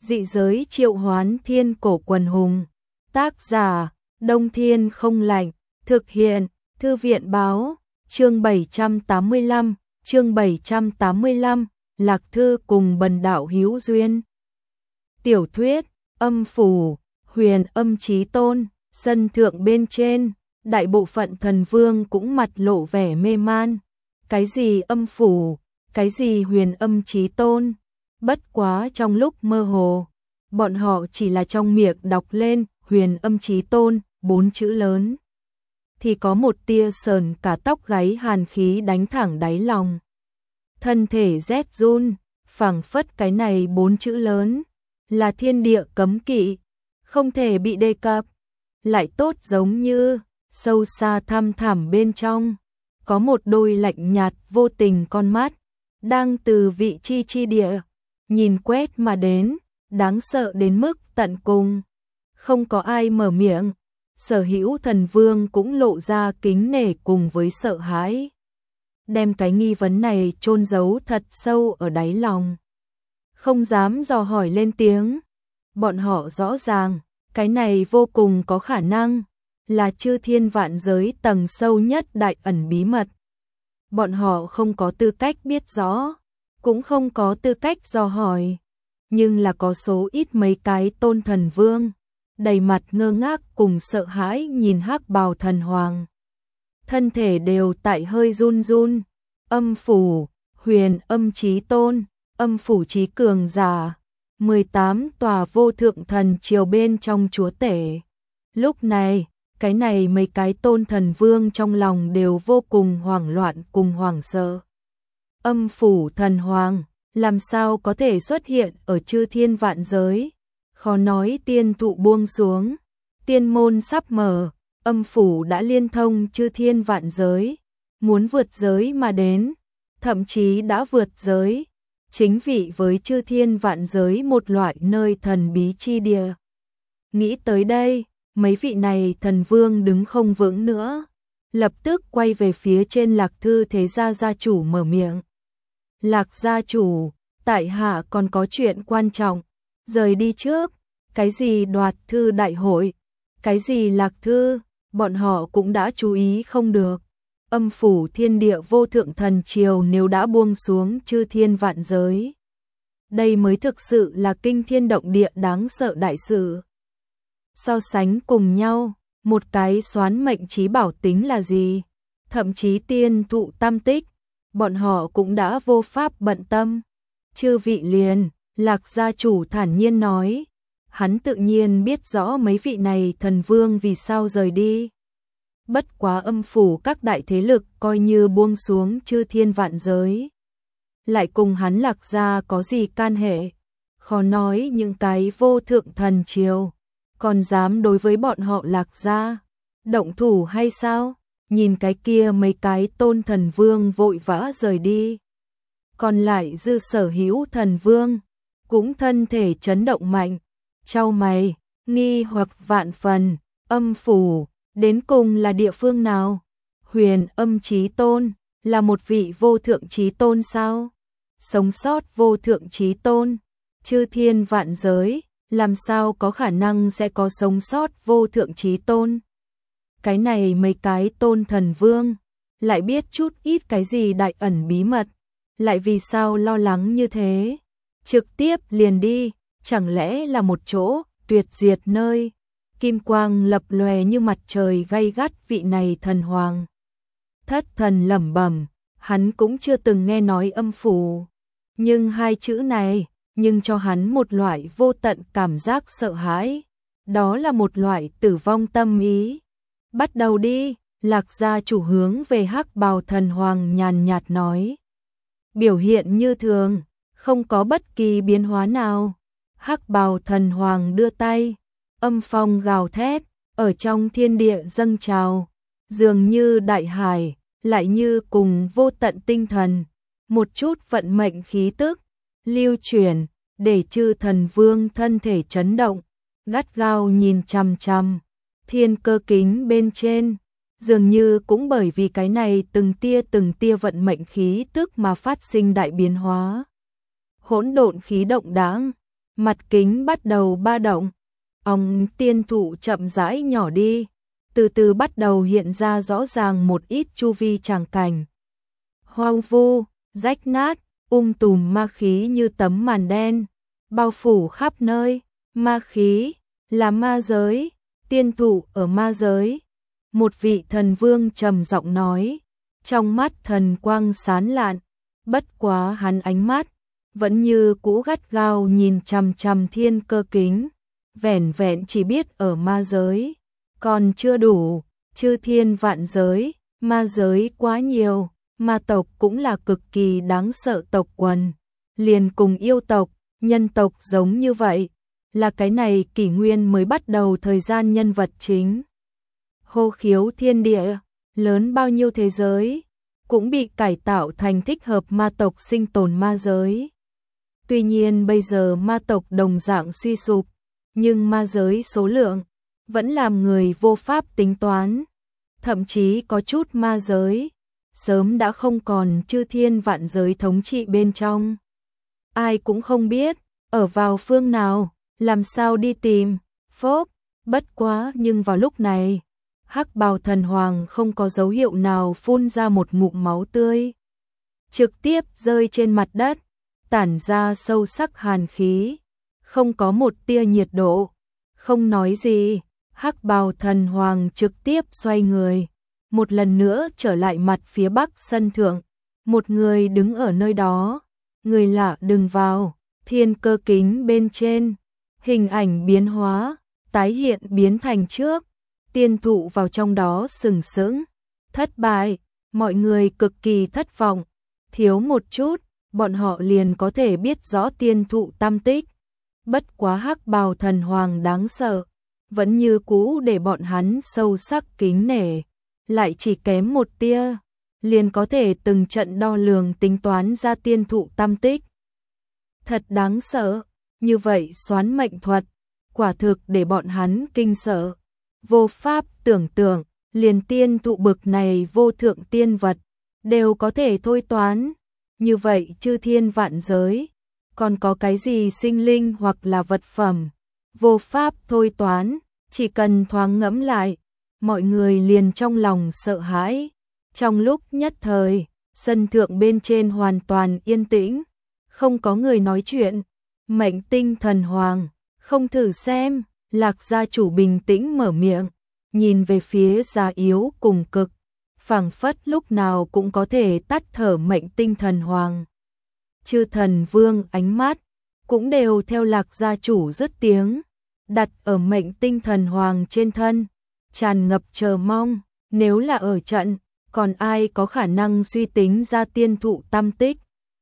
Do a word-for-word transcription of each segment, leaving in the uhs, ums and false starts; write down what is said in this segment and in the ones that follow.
Dị giới triệu hoán thiên cổ quần hùng. Tác giả, Đông Thiên không lạnh. Thực hiện, Thư viện báo. Chương bảy trăm tám mươi lăm, chương bảy trăm tám mươi lăm, Lạc Thư cùng Bần Đạo hữu duyên. Tiểu thuyết, âm phủ, huyền âm chí tôn. Sân thượng bên trên, đại bộ phận thần vương cũng mặt lộ vẻ mê man. Cái gì âm phủ, cái gì huyền âm chí tôn. Bất quá trong lúc mơ hồ, bọn họ chỉ là trong miệng đọc lên huyền âm chí tôn, bốn chữ lớn. Thì có một tia sờn cả tóc gáy hàn khí đánh thẳng đáy lòng. Thân thể rét run, phảng phất cái này bốn chữ lớn, là thiên địa cấm kỵ, không thể bị đề cập. Lại tốt giống như, sâu xa thăm thẳm bên trong, có một đôi lạnh nhạt vô tình con mắt, đang từ vị chi chi địa, nhìn quét mà đến, đáng sợ đến mức tận cùng. Không có ai mở miệng, sở hữu thần vương cũng lộ ra kính nể cùng với sợ hãi. Đem cái nghi vấn này chôn giấu thật sâu ở đáy lòng. Không dám dò hỏi lên tiếng. Bọn họ rõ ràng, cái này vô cùng có khả năng, là chư thiên vạn giới tầng sâu nhất đại ẩn bí mật. Bọn họ không có tư cách biết rõ, cũng không có tư cách dò hỏi, nhưng là có số ít mấy cái tôn thần vương, đầy mặt ngơ ngác cùng sợ hãi nhìn hắc bào thần hoàng. Thân thể đều tại hơi run run, âm phủ, huyền âm chí tôn, âm phủ chí cường giả, mười tám tòa vô thượng thần triều bên trong chúa tể. Lúc này, cái này mấy cái tôn thần vương trong lòng đều vô cùng hoảng loạn cùng hoảng sợ. Âm phủ thần hoàng, làm sao có thể xuất hiện ở chư thiên vạn giới? Khó nói tiên thụ buông xuống, tiên môn sắp mở, âm phủ đã liên thông chư thiên vạn giới, muốn vượt giới mà đến, thậm chí đã vượt giới, chính vị với chư thiên vạn giới một loại nơi thần bí chi địa. Nghĩ tới đây, mấy vị này thần vương đứng không vững nữa, lập tức quay về phía trên Lạc Thư thế gia gia chủ mở miệng. Lạc gia chủ, tại hạ còn có chuyện quan trọng, rời đi trước, cái gì đoạt thư đại hội, cái gì Lạc Thư, bọn họ cũng đã chú ý không được. Âm phủ thiên địa vô thượng thần triều nếu đã buông xuống chư thiên vạn giới, đây mới thực sự là kinh thiên động địa đáng sợ đại sự. So sánh cùng nhau, một cái xoán mệnh chí bảo tính là gì? Thậm chí tiên thụ tam tích, bọn họ cũng đã vô pháp bận tâm. Chư vị liền, Lạc gia chủ thản nhiên nói, hắn tự nhiên biết rõ mấy vị này thần vương vì sao rời đi. Bất quá âm phủ các đại thế lực coi như buông xuống chư thiên vạn giới, lại cùng hắn Lạc gia có gì can hệ? Khó nói những cái vô thượng thần triều còn dám đối với bọn họ Lạc gia động thủ hay sao? Nhìn cái kia mấy cái tôn thần vương vội vã rời đi, còn lại dư sở hữu thần vương cũng thân thể chấn động mạnh, chau mày, nghi hoặc vạn phần. Âm phủ đến cùng là địa phương nào? Huyền âm chí tôn là một vị vô thượng chí tôn sao? Sống sót vô thượng chí tôn, chư thiên vạn giới, làm sao có khả năng sẽ có sống sót vô thượng chí tôn? Cái này mấy cái tôn thần vương lại biết chút ít cái gì đại ẩn bí mật, lại vì sao lo lắng như thế? Trực tiếp liền đi, chẳng lẽ là một chỗ tuyệt diệt nơi? Kim quang lập lòe như mặt trời gay gắt. Vị này thần hoàng thất thần lẩm bẩm, hắn cũng chưa từng nghe nói âm phủ, nhưng hai chữ này nhưng cho hắn một loại vô tận cảm giác sợ hãi, đó là một loại tử vong tâm ý. Bắt đầu đi, Lạc gia chủ hướng về hắc bào thần hoàng nhàn nhạt nói. Biểu hiện như thường, không có bất kỳ biến hóa nào. Hắc bào thần hoàng đưa tay, âm phong gào thét, ở trong thiên địa dâng trào, dường như đại hải, lại như cùng vô tận tinh thần, một chút vận mệnh khí tức lưu chuyển, để chư thần vương thân thể chấn động, gắt gao nhìn chằm chằm thiên cơ kính bên trên, dường như cũng bởi vì cái này từng tia từng tia vận mệnh khí tức mà phát sinh đại biến hóa. Hỗn độn khí động đáng, mặt kính bắt đầu ba động. Ong tiên thụ chậm rãi nhỏ đi, từ từ bắt đầu hiện ra rõ ràng một ít chu vi tràng cảnh. Hoang vu, rách nát, um tùm ma khí như tấm màn đen, bao phủ khắp nơi. Ma khí là ma giới, tiên thụ ở ma giới. Một vị thần vương trầm giọng nói, trong mắt thần quang sán lạn, bất quá hắn ánh mắt vẫn như cũ gắt gao nhìn chằm chằm thiên cơ kính, vẻn vẹn chỉ biết ở ma giới, còn chưa đủ, chư thiên vạn giới, ma giới quá nhiều, ma tộc cũng là cực kỳ đáng sợ tộc quần, liền cùng yêu tộc, nhân tộc giống như vậy, là cái này kỷ nguyên mới bắt đầu thời gian nhân vật chính. Hô khiếu thiên địa, lớn bao nhiêu thế giới, cũng bị cải tạo thành thích hợp ma tộc sinh tồn ma giới. Tuy nhiên bây giờ ma tộc đồng dạng suy sụp, nhưng ma giới số lượng vẫn làm người vô pháp tính toán. Thậm chí có chút ma giới sớm đã không còn chư thiên vạn giới thống trị bên trong. Ai cũng không biết ở vào phương nào, làm sao đi tìm. Phốp, bất quá nhưng vào lúc này, Hắc Bào Thần Hoàng không có dấu hiệu nào phun ra một ngụm máu tươi, trực tiếp rơi trên mặt đất, tản ra sâu sắc hàn khí, không có một tia nhiệt độ. Không nói gì, Hắc Bào Thần Hoàng trực tiếp xoay người, một lần nữa trở lại mặt phía bắc sân thượng. Một người đứng ở nơi đó, người lạ đừng vào. Thiên cơ kính bên trên, hình ảnh biến hóa, tái hiện biến thành trước. Tiên thụ vào trong đó sừng sững, thất bại, mọi người cực kỳ thất vọng, thiếu một chút, bọn họ liền có thể biết rõ tiên thụ tâm tích. Bất quá Hắc Bào Thần Hoàng đáng sợ, vẫn như cũ để bọn hắn sâu sắc kính nể, lại chỉ kém một tia, liền có thể từng trận đo lường tính toán ra tiên thụ tâm tích. Thật đáng sợ, như vậy xoán mệnh thuật, quả thực để bọn hắn kinh sợ. Vô pháp tưởng tượng, liền tiên thụ bực này vô thượng tiên vật, đều có thể thôi toán. Như vậy chư thiên vạn giới, còn có cái gì sinh linh hoặc là vật phẩm, vô pháp thôi toán, chỉ cần thoáng ngẫm lại, mọi người liền trong lòng sợ hãi. Trong lúc nhất thời, sân thượng bên trên hoàn toàn yên tĩnh, không có người nói chuyện. Mệnh Tinh Thần Hoàng, không thử xem. Lạc gia chủ bình tĩnh mở miệng, nhìn về phía già yếu cùng cực, phảng phất lúc nào cũng có thể tắt thở Mệnh Tinh Thần Hoàng. Chư thần vương ánh mắt cũng đều theo Lạc gia chủ dứt tiếng, đặt ở Mệnh Tinh Thần Hoàng trên thân, tràn ngập chờ mong. Nếu là ở trận, còn ai có khả năng suy tính ra tiên thụ tâm tích?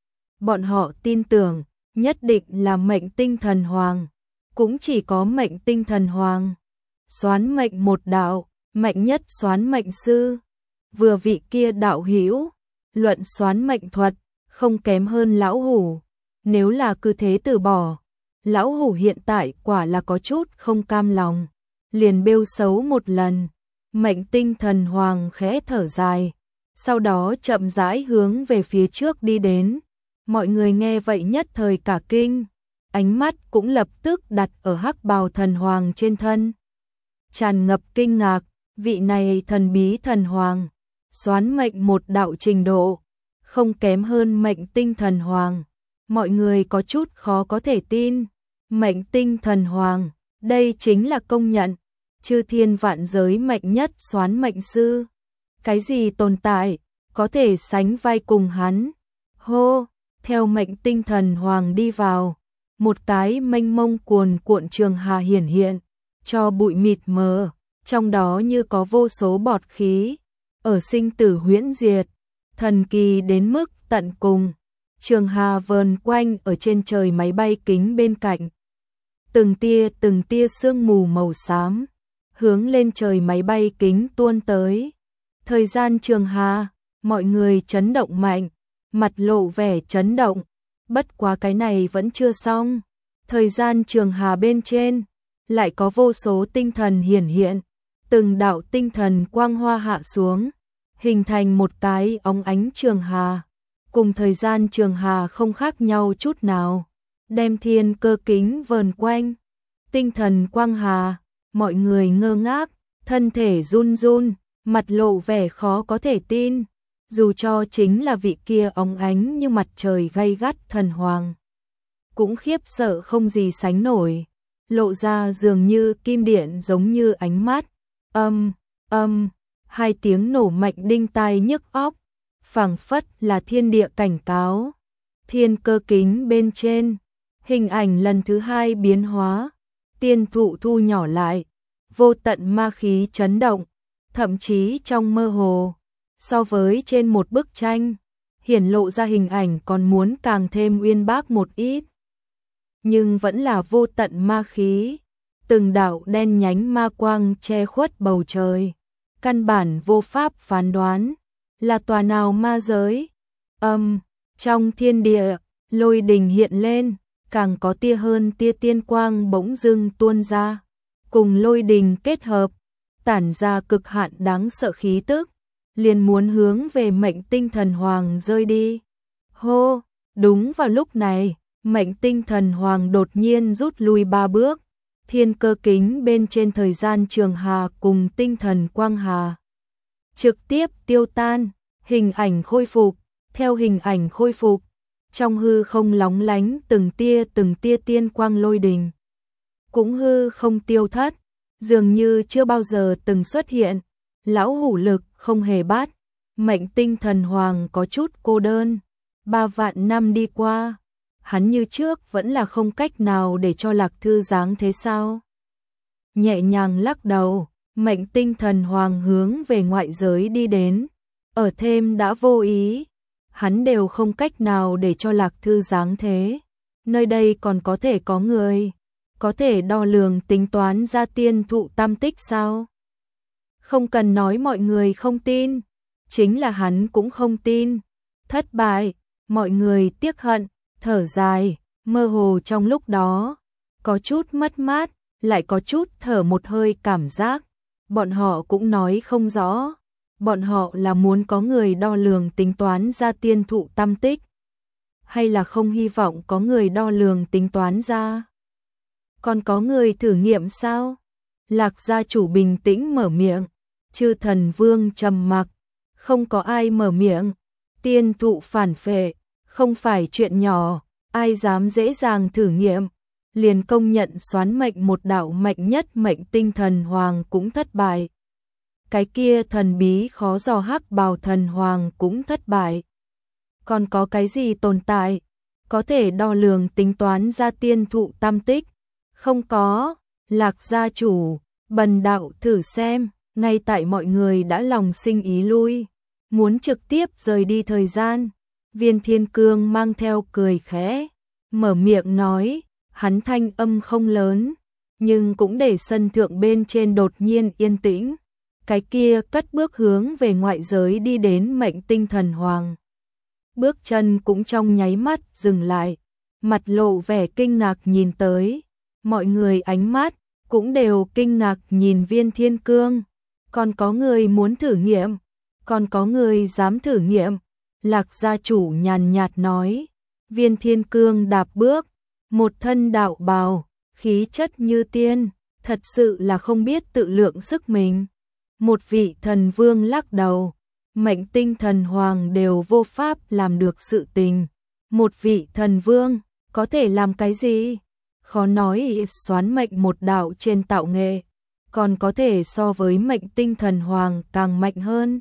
Bọn họ tin tưởng, nhất định là Mệnh Tinh Thần Hoàng. Cũng chỉ có Mệnh Tinh Thần Hoàng, xoán mệnh một đạo, mạnh nhất xoán mệnh sư. Vừa vị kia đạo hữu, luận xoán mệnh thuật, không kém hơn lão hủ. Nếu là cứ thế từ bỏ, lão hủ hiện tại quả là có chút không cam lòng, liền bêu xấu một lần. Mệnh Tinh Thần Hoàng khẽ thở dài, sau đó chậm rãi hướng về phía trước đi đến. Mọi người nghe vậy nhất thời cả kinh, ánh mắt cũng lập tức đặt ở Hắc Bào Thần Hoàng trên thân, tràn ngập kinh ngạc. Vị này thần bí thần hoàng, xoán mệnh một đạo trình độ, không kém hơn Mệnh Tinh Thần Hoàng. Mọi người có chút khó có thể tin. Mệnh Tinh Thần Hoàng, đây chính là công nhận chư thiên vạn giới mạnh nhất xoán mệnh sư. Cái gì tồn tại có thể sánh vai cùng hắn? Hô, theo Mệnh Tinh Thần Hoàng đi vào, một cái mênh mông cuồn cuộn trường hà hiển hiện, cho bụi mịt mờ, trong đó như có vô số bọt khí, ở sinh tử huyễn diệt, thần kỳ đến mức tận cùng. Trường hà vờn quanh ở trên trời máy bay kính bên cạnh. Từng tia từng tia sương mù màu xám, hướng lên trời máy bay kính tuôn tới. Thời gian trường hà, mọi người chấn động mạnh, mặt lộ vẻ chấn động. Bất quá cái này vẫn chưa xong. Thời gian trường hà bên trên, lại có vô số tinh thần hiển hiện. Từng đạo tinh thần quang hoa hạ xuống, hình thành một cái óng ánh trường hà. Cùng thời gian trường hà không khác nhau chút nào. đem thiên cơ kính vờn quanh. Tinh thần quang hà, mọi người ngơ ngác, thân thể run run, mặt lộ vẻ khó có thể tin, dù cho chính là vị kia óng ánh như mặt trời gay gắt thần hoàng. Cũng khiếp sợ không gì sánh nổi, lộ ra dường như kim điện giống như ánh mắt, âm, âm, hai tiếng nổ mạnh đinh tai nhức óc, phảng phất là thiên địa cảnh cáo. Thiên cơ kính bên trên, hình ảnh lần thứ hai biến hóa, tiên thụ thu nhỏ lại, vô tận ma khí chấn động, thậm chí trong mơ hồ, so với trên một bức tranh, hiển lộ ra hình ảnh còn muốn càng thêm uyên bác một ít. Nhưng vẫn là vô tận ma khí, từng đạo đen nhánh ma quang che khuất bầu trời, căn bản vô pháp phán đoán, là tòa nào ma giới. Âm, trong thiên địa, lôi đình hiện lên, càng có tia hơn tia tiên quang bỗng dưng tuôn ra, cùng lôi đình kết hợp, tản ra cực hạn đáng sợ khí tức, liền muốn hướng về Mệnh Tinh Thần Hoàng rơi đi. Hô, đúng vào lúc này, Mệnh Tinh Thần Hoàng đột nhiên rút lui ba bước, thiên cơ kính bên trên thời gian trường hà cùng tinh thần quang hà trực tiếp tiêu tan, hình ảnh khôi phục, theo hình ảnh khôi phục, trong hư không lóng lánh từng tia từng tia tiên quang lôi đình, cũng hư không tiêu thất, dường như chưa bao giờ từng xuất hiện. Lão hủ lực không hề bắt, Mệnh Tinh Thần Hoàng có chút cô đơn, ba vạn năm đi qua, hắn như trước vẫn là không cách nào để cho Lạc Thư giáng thế sao? Nhẹ nhàng lắc đầu, Mệnh Tinh Thần Hoàng hướng về ngoại giới đi đến, ở thêm đã vô ý, hắn đều không cách nào để cho Lạc Thư giáng thế. Nơi đây còn có thể có người, có thể đo lường tính toán ra tiên thụ tam tích sao? Không cần nói mọi người không tin, chính là hắn cũng không tin. Thất bại, mọi người tiếc hận, thở dài, mơ hồ trong lúc đó, có chút mất mát, lại có chút thở một hơi cảm giác. Bọn họ cũng nói không rõ, bọn họ là muốn có người đo lường tính toán ra tiên thụ tam tích, hay là không hy vọng có người đo lường tính toán ra. Còn có người thử nghiệm sao? Lạc gia chủ bình tĩnh mở miệng, chư thần vương trầm mặc, không có ai mở miệng. Tiên thụ phản phệ, không phải chuyện nhỏ, ai dám dễ dàng thử nghiệm, liền công nhận xoán mệnh một đạo mạnh nhất Mệnh Tinh Thần Hoàng cũng thất bại. Cái kia thần bí khó dò hắc bào thần hoàng cũng thất bại. Còn có cái gì tồn tại, có thể đo lường tính toán ra tiên thụ tam tích? Không có. Lạc gia chủ, bần đạo thử xem. Ngay tại mọi người đã lòng sinh ý lui, muốn trực tiếp rời đi thời gian, Viên Thiên Cương mang theo cười khẽ, mở miệng nói, hắn thanh âm không lớn, nhưng cũng để sân thượng bên trên đột nhiên yên tĩnh. Cái kia cất bước hướng về ngoại giới đi đến Mệnh Tinh Thần Hoàng. Bước chân cũng trong nháy mắt dừng lại, mặt lộ vẻ kinh ngạc nhìn tới, mọi người ánh mắt cũng đều kinh ngạc nhìn Viên Thiên Cương. Còn có người muốn thử nghiệm, còn có người dám thử nghiệm. Lạc gia chủ nhàn nhạt nói. Viên Thiên Cương đạp bước, một thân đạo bào, khí chất như tiên, thật sự là không biết tự lượng sức mình. Một vị thần vương lắc đầu, Mệnh Tinh Thần Hoàng đều vô pháp làm được sự tình. Một vị thần vương có thể làm cái gì? Khó nói xoán mệnh một đạo trên tạo nghệ, còn có thể so với Mệnh Tinh Thần Hoàng càng mạnh hơn.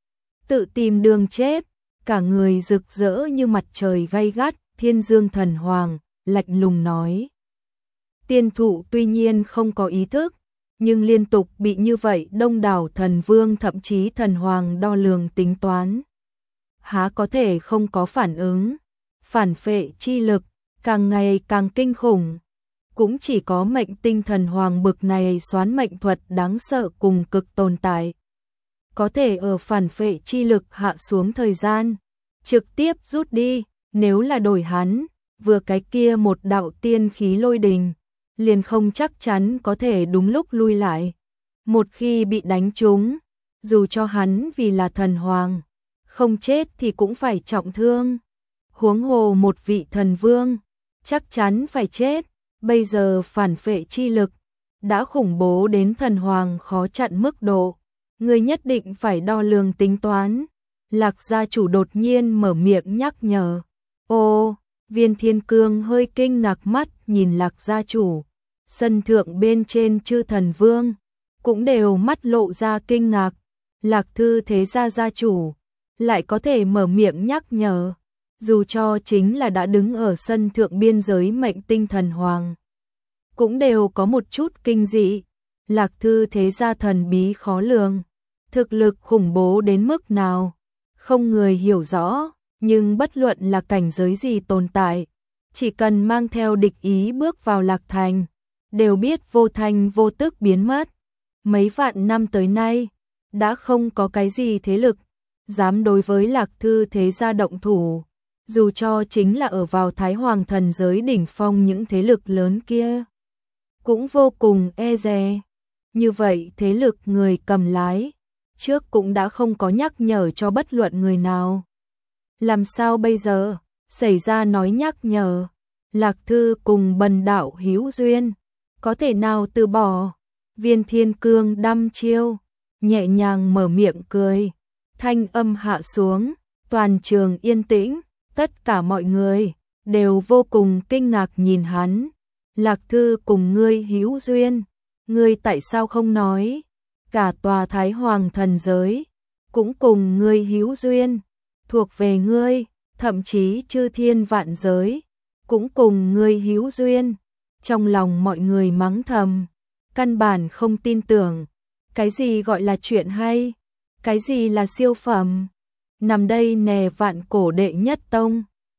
Tự tìm đường chết, cả người rực rỡ như mặt trời gay gắt, Thiên Dương Thần Hoàng lạnh lùng nói. Tiên thụ tuy nhiên không có ý thức, nhưng liên tục bị như vậy đông đảo thần vương thậm chí thần hoàng đo lường tính toán, há có thể không có phản ứng. Phản phệ chi lực càng ngày càng kinh khủng, cũng chỉ có Mệnh Tinh Thần Hoàng bực này xoán mệnh thuật đáng sợ cùng cực tồn tại, có thể ở phản phệ chi lực hạ xuống thời gian, trực tiếp rút đi. Nếu là đổi hắn, vừa cái kia một đạo tiên khí lôi đình, liền không chắc chắn có thể đúng lúc lui lại. Một khi bị đánh trúng, dù cho hắn vì là thần hoàng, không chết thì cũng phải trọng thương. Huống hồ một vị thần vương, chắc chắn phải chết, bây giờ phản phệ chi lực đã khủng bố đến thần hoàng khó chặn mức độ, ngươi nhất định phải đo lường tính toán. Lạc gia chủ đột nhiên mở miệng nhắc nhở. Ô, Viên Thiên Cương hơi kinh ngạc mắt nhìn Lạc gia chủ. Sân thượng bên trên chư thần vương cũng đều mắt lộ ra kinh ngạc. Lạc Thư thế gia gia chủ lại có thể mở miệng nhắc nhở, dù cho chính là đã đứng ở sân thượng biên giới mệnh tinh thần hoàng, cũng đều có một chút kinh dị. Lạc Thư thế gia thần bí khó lường, thực lực khủng bố đến mức nào, không người hiểu rõ, nhưng bất luận là cảnh giới gì tồn tại, chỉ cần mang theo địch ý bước vào Lạc Thành, đều biết vô thanh vô tức biến mất. Mấy vạn năm tới nay, đã không có cái gì thế lực dám đối với Lạc Thư thế gia động thủ, dù cho chính là ở vào Thái Hoàng thần giới đỉnh phong những thế lực lớn kia, cũng vô cùng e dè. Như vậy thế lực người cầm lái, trước cũng đã không có nhắc nhở cho bất luận người nào. Làm sao bây giờ, xảy ra nói nhắc nhở, Lạc Thư cùng bần đạo hữu duyên, có thể nào từ bỏ? Viên Thiên Cương đăm chiêu, nhẹ nhàng mở miệng cười, thanh âm hạ xuống, toàn trường yên tĩnh, tất cả mọi người đều vô cùng kinh ngạc nhìn hắn. Lạc Thư cùng ngươi hữu duyên, ngươi tại sao không nói? Cả tòa Thái Hoàng thần giới cũng cùng ngươi hữu duyên, thuộc về ngươi, thậm chí chư thiên vạn giới cũng cùng ngươi hữu duyên. Trong lòng mọi người mắng thầm, căn bản không tin tưởng, cái gì gọi là chuyện hay, cái gì là siêu phẩm. Nằm đây nè vạn cổ đệ nhất tông.